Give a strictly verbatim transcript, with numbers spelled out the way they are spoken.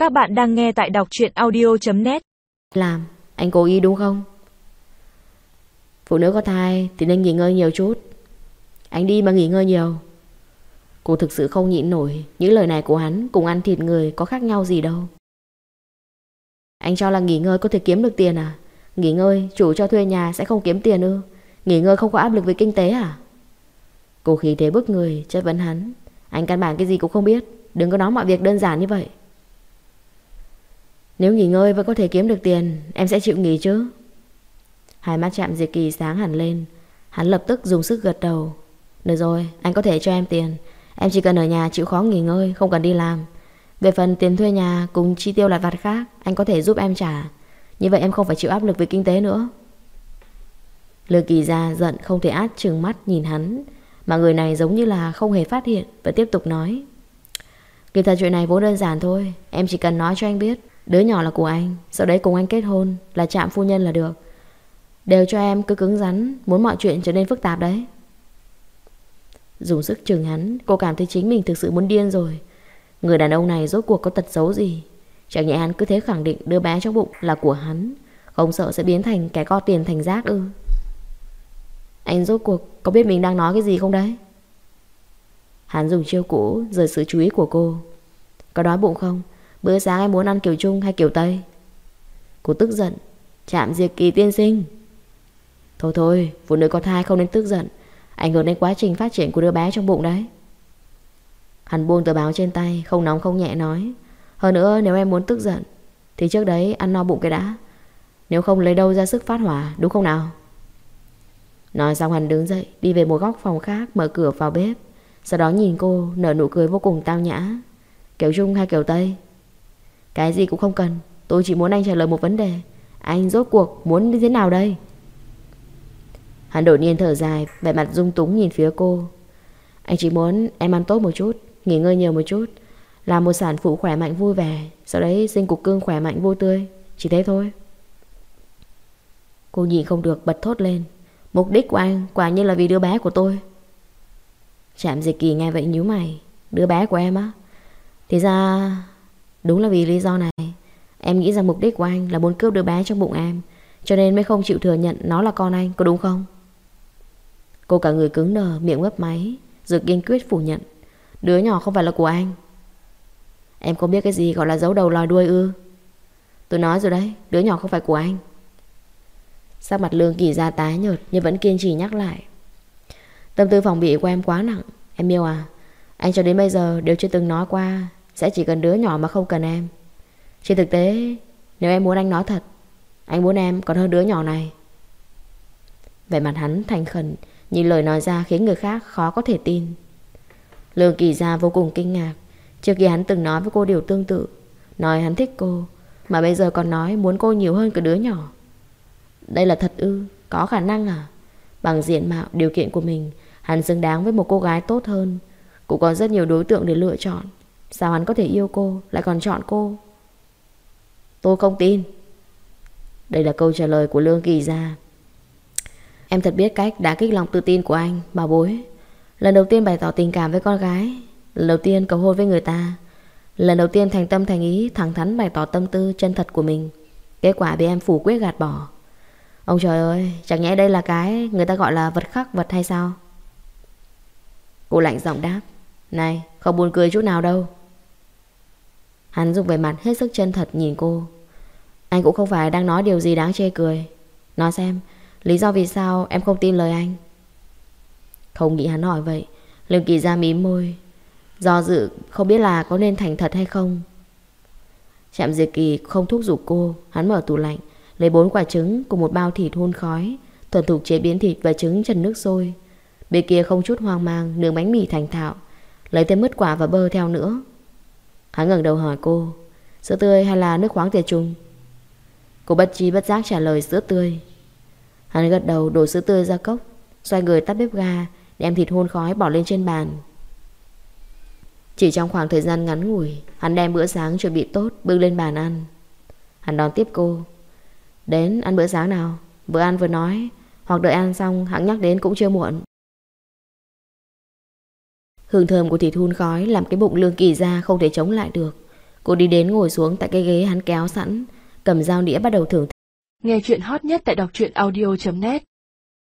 Các bạn đang nghe tại đọc truyện audio chấm net. Làm, anh cố ý đúng không? Phụ nữ có thai thì nên nghỉ ngơi nhiều chút. Anh đi mà nghỉ ngơi nhiều. Cô thực sự không nhịn nổi những lời này của hắn. Cùng ăn thịt người có khác nhau gì đâu. Anh cho là nghỉ ngơi có thể kiếm được tiền à? Nghỉ ngơi chủ cho thuê nhà sẽ không kiếm tiền ư? Nghỉ ngơi không có áp lực về kinh tế à? Cô khí thế bức người chất vấn hắn. Anh căn bản cái gì cũng không biết. Đừng có nói mọi việc đơn giản như vậy. Nếu nghỉ ngơi vẫn có thể kiếm được tiền, em sẽ chịu nghỉ chứ? Hai mắt Trạm Diệt Kỳ sáng hẳn lên. Hắn lập tức dùng sức gật đầu. Được rồi, anh có thể cho em tiền. Em chỉ cần ở nhà chịu khó nghỉ ngơi, không cần đi làm. Về phần tiền thuê nhà cùng chi tiêu lặt vặt khác, anh có thể giúp em trả. Như vậy em không phải chịu áp lực về kinh tế nữa. Lương Kỳ Gia giận không thể át trừng mắt nhìn hắn, mà người này giống như là không hề phát hiện và tiếp tục nói. Kỳ thật chuyện này vốn đơn giản thôi. Em chỉ cần nói cho anh biết đứa nhỏ là của anh, sau đấy cùng anh kết hôn, là Trạm phu nhân là được. Đều cho em cứ cứng rắn, muốn mọi chuyện trở nên phức tạp đấy. Dùng sức chừng hắn, cô cảm thấy chính mình thực sự muốn điên rồi. Người đàn ông này rốt cuộc có tật xấu gì? Chẳng nhẽ hắn cứ thế khẳng định đứa bé trong bụng là của hắn, không sợ sẽ biến thành kẻ co tiền thành rác ư? Anh rốt cuộc có biết mình đang nói cái gì không đấy? Hắn dùng chiêu cũ rời sự chú ý của cô. Có đói bụng không? Bữa sáng em muốn ăn kiểu Trung hay kiểu Tây? Cô tức giận. Trạm Diệt Kỳ tiên sinh. Thôi thôi, phụ nữ có thai không nên tức giận, ảnh hưởng đến quá trình phát triển của đứa bé trong bụng đấy. Hắn buông tờ báo trên tay, không nóng không nhẹ nói. Hơn nữa nếu em muốn tức giận thì trước đấy ăn no bụng cái đã. Nếu không lấy đâu ra sức phát hỏa, đúng không nào? Nói xong hắn đứng dậy, đi về một góc phòng khác, mở cửa vào bếp. Sau đó nhìn cô, nở nụ cười vô cùng tao nhã. Kiểu Trung hay kiểu Tây? Cái gì cũng không cần, tôi chỉ muốn anh trả lời một vấn đề. Anh rốt cuộc muốn như thế nào đây? Hắn đột nhiên thở dài, vẻ mặt dung túng nhìn phía cô. Anh chỉ muốn em ăn tốt một chút, nghỉ ngơi nhiều một chút, làm một sản phụ khỏe mạnh vui vẻ, sau đấy sinh cục cưng khỏe mạnh vui tươi. Chỉ thế thôi. Cô nhìn không được bật thốt lên. Mục đích của anh quả nhiên là vì đứa bé của tôi. Trạm Diệt Kỳ nghe vậy nhíu mày. Đứa bé của em á? Thì ra đúng là vì lý do này. Em nghĩ rằng mục đích của anh là muốn cướp đứa bé trong bụng em, cho nên mới không chịu thừa nhận nó là con anh, có đúng không? Cô cả người cứng đờ, miệng mấp máy, rồi kiên quyết phủ nhận. Đứa nhỏ không phải là của anh. Em không biết cái gì gọi là giấu đầu lòi đuôi ư? Tôi nói rồi đấy, đứa nhỏ không phải của anh. Sắc mặt Lương Kỳ Gia tái nhợt nhưng vẫn kiên trì nhắc lại. Tâm tư phòng bị của em quá nặng. Em yêu à, anh cho đến bây giờ đều chưa từng nói qua sẽ chỉ cần đứa nhỏ mà không cần em. Trên thực tế, nếu em muốn anh nói thật, anh muốn em còn hơn đứa nhỏ này. Vẻ mặt hắn thành khẩn, nhưng lời nói ra khiến người khác khó có thể tin. Lương Kỳ Gia vô cùng kinh ngạc. Trước kia hắn từng nói với cô điều tương tự, nói hắn thích cô, mà bây giờ còn nói muốn cô nhiều hơn cái đứa nhỏ. Đây là thật ư? Có khả năng à? Bằng diện mạo, điều kiện của mình, hắn xứng đáng với một cô gái tốt hơn. Cũng có rất nhiều đối tượng để lựa chọn. Sao hắn có thể yêu cô, lại còn chọn cô? Tôi không tin. Đây là câu trả lời của Lương Kỳ Gia. Em thật biết cách đả kích lòng tự tin của anh, bảo bối. Lần đầu tiên bày tỏ tình cảm với con gái, lần đầu tiên cầu hôn với người ta, lần đầu tiên thành tâm thành ý, thẳng thắn bày tỏ tâm tư chân thật của mình. Kết quả bị em phủ quyết gạt bỏ. Ông trời ơi, chẳng nhẽ đây là cái người ta gọi là vật khắc vật hay sao? Cô lạnh giọng đáp. Này, không buồn cười chút nào đâu. Hắn dùng vẻ mặt hết sức chân thật nhìn cô. Anh cũng không phải đang nói điều gì đáng chê cười. Nói xem, lý do vì sao em không tin lời anh? Không nghĩ hắn hỏi vậy, Lương Kỳ Gia mím môi, do dự không biết là có nên thành thật hay không. Trạm Diệt Kỳ không thúc giục cô. Hắn mở tủ lạnh, lấy bốn quả trứng cùng một bao thịt hun khói, thuần thục chế biến thịt và trứng trần nước sôi. Bên kia không chút hoang mang nướng bánh mì thành thạo, lấy thêm mứt quả và bơ theo nữa. Hắn ngẩng đầu hỏi cô, sữa tươi hay là nước khoáng tiệt trùng? Cô bất trí bất giác trả lời sữa tươi. Hắn gật đầu đổ sữa tươi ra cốc, xoay người tắt bếp ga, đem thịt hun khói bỏ lên trên bàn. Chỉ trong khoảng thời gian ngắn ngủi, hắn đem bữa sáng chuẩn bị tốt bưng lên bàn ăn. Hắn đón tiếp cô. Đến ăn bữa sáng nào? Vừa ăn vừa nói, hoặc đợi ăn xong hắn nhắc đến cũng chưa muộn. Hương thơm của thịt hun khói làm cái bụng Lương Kỳ Gia không thể chống lại được. Cô đi đến ngồi xuống tại cái ghế hắn kéo sẵn, cầm dao đĩa bắt đầu thưởng thức. Nghe chuyện hot nhất tại đọc truyện audio chấm net.